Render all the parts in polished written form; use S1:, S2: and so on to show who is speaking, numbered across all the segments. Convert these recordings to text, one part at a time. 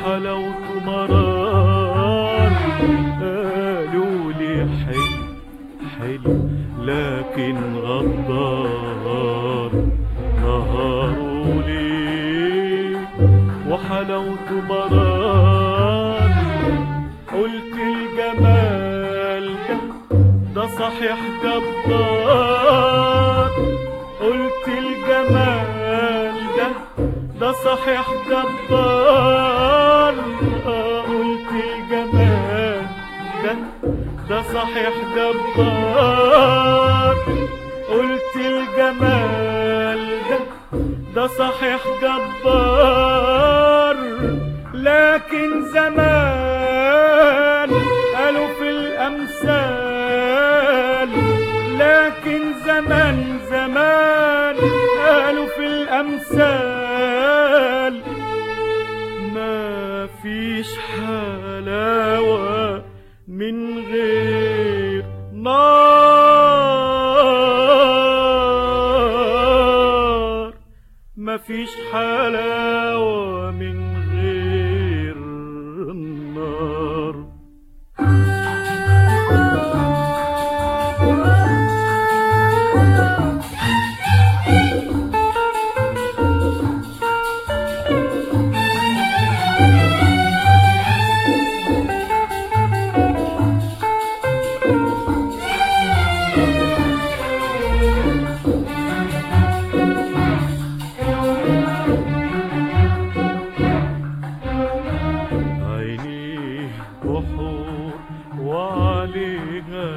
S1: وحلاوته مرار. قالوا لي حلو حلو لكن غدار، نهاروا لي وحلاوته مرار. قلت الجمال ده صحيح جبار، قلت الجمال ده صحيح جبار. قلت الجمال ده صحيح جبار، قلت الجمال ده صحيح جبار. لكن زمان قالوا في الأمثال، لكن زمان قالوا في الأمثال ما فيش حلاوة من غير نار، ما فيش حلاوة من غير نار. وعليها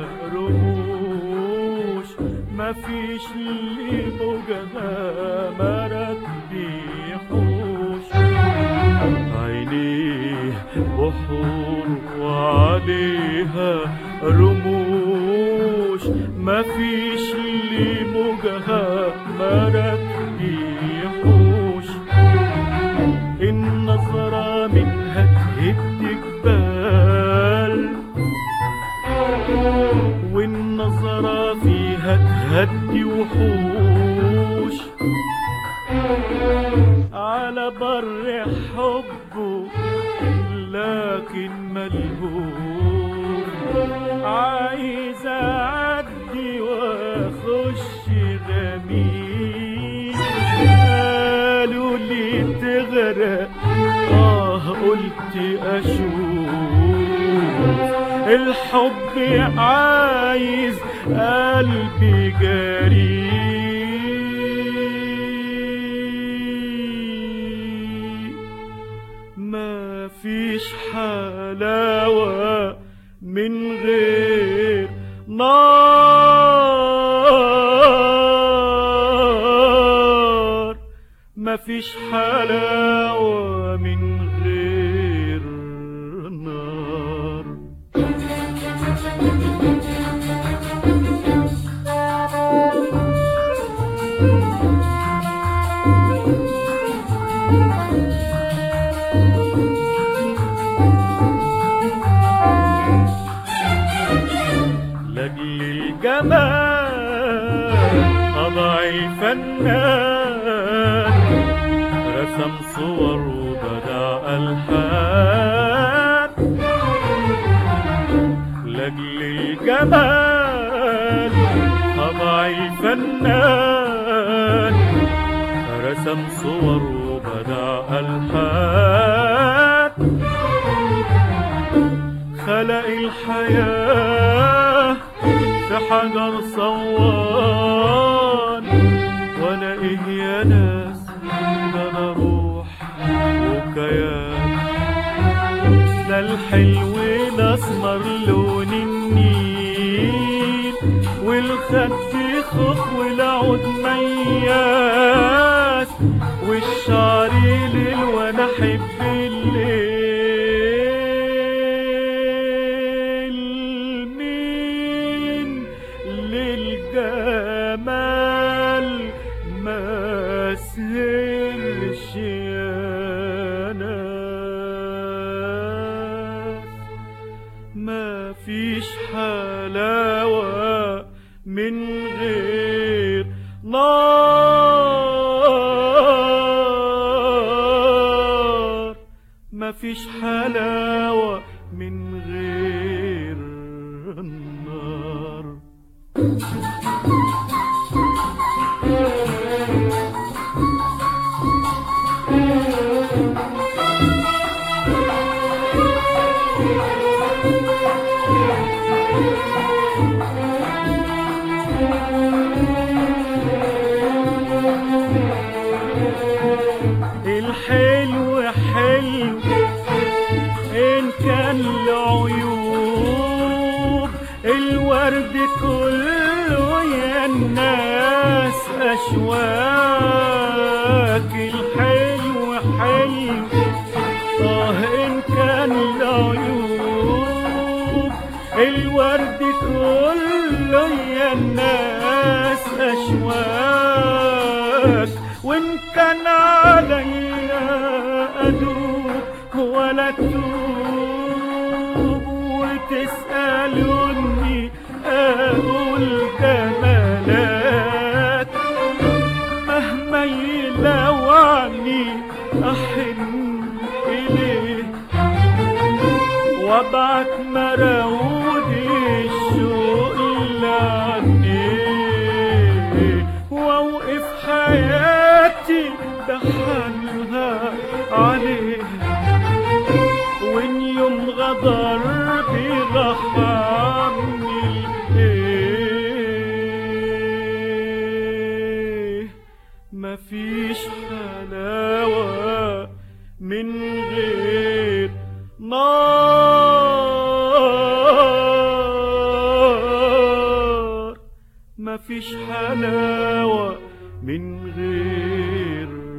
S1: رموش مفيش اللي موجها مرك بيحوش. عينيه بحور وعليها رموش مفيش اللي موجها مرك بيحوش. النظرة منها تهد جبال، والنظرة فيها تهدي وحوش. على بر حبه لكن ملهوش، عايز اعدي واخش غميق. قالوا لي تغرق، قلت اشوف الحب عايز قلبي جريء. ما فيش حلاوة من غير نار، ما فيش حلاوة من غير نار. لأجل الجمال أضع الفنان، رسم صور وبدع ألحان. لأجل الجمال أضع الفنان، رسم صور وبدع ألحان. خلق الحياة في حجر صوان، وانا ايه يا ناس ده انا روح وكيان. ده الحلو الاسمر لون النيل، والخد خخ والعود مياس، والشعر ليل وانا احب الليل. للجمال ما سهرش يا ناس، ما فيش حلاوة من غير نار، ما مفيش حلاوة من غير النار. الحلو حلو إن كان له عيوب، الورد كله يا الناس أشواك. الحلو حلو إن كان له عيوب، الورد كله يا الناس أشواك. وإن كان عليا أدوب ولا تدوب، وتسألوني أقول جمالات، مهما يلوعني أحن إليه وابعت مراودي الشوق لعنيه، واوقف حياتي بحالها عليه. وإن يوم غدر بيرحمني إيه، مفيش حلاوة من غير نار. مفيش حلاوة من غير